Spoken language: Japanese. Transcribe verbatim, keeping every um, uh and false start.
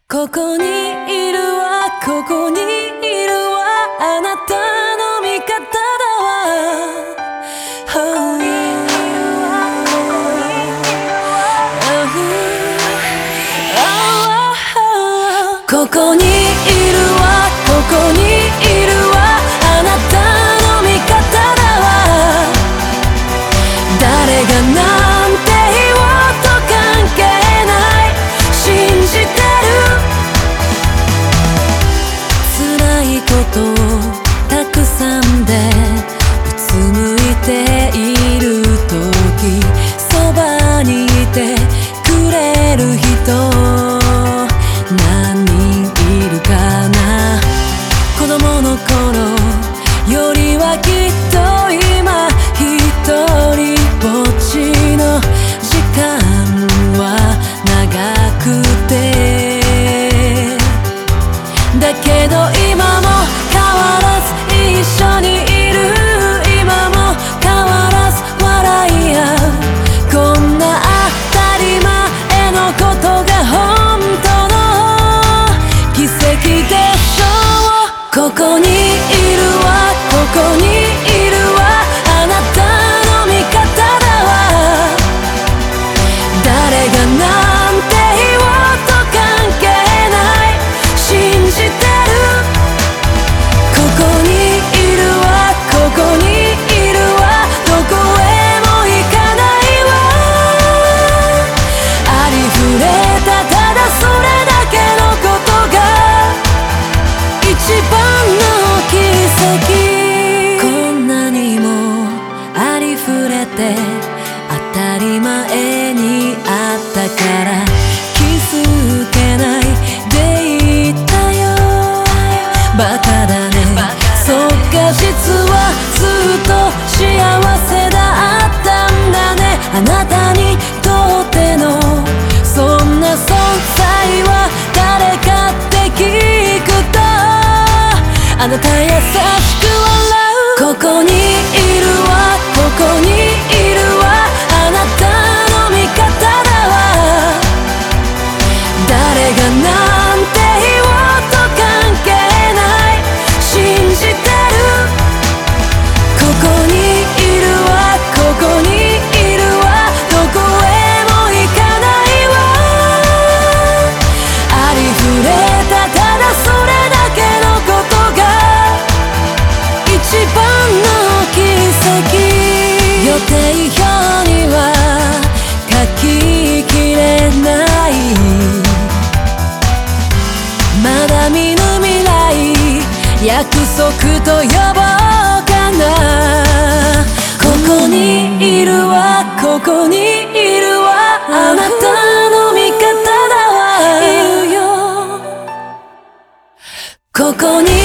ここにいるわ、ここにいるわ、あなたの味方だわ。Oh yeah. Oh, oh, oh. ここにいるわ、ここにいるわ、あなたの味方だわ。誰がなんて言おうと関係ない、信じてる。辛いことをたくさんでうつむいている時、そばにいてくれる人何人いるかな。子供の頃よりはきっと今一人ぼっちの時間は長くて、だけど今も変わらず一緒にいる、今も変わらず笑い合う、こんな当たり前のことが本当の奇跡でしょう。ここにいるわ、ここにいるわ、あなたの味方だわ。誰がなんて言おうと関係ない、信じてる。ここにいるわ、ここにいるわ、どこへも行かないわ。ありふれたただそれだけのことが一番の奇跡。こんなにもありふれて当たり前にあったから気づけないでいたよ。バカだね、そっか実はずっと幸せだったんだね。あなたにとってのそんな存在は誰かって聞くと、あなた優しく笑う。ここにいるわ、ここにいるわ、あなたの味方だわ。誰がなんて言おうと関係ない、信じてる。ここにいるわ、ここにいるわ、どこへも行かないわ。ありふれたただそれだけのことが一番の奇跡。予定表には書ききれない、まだ見ぬ未来、約束と呼ぼうかな。ここにいるわ、ここにいるわ、あなたの味方だわ。いるよ、ここに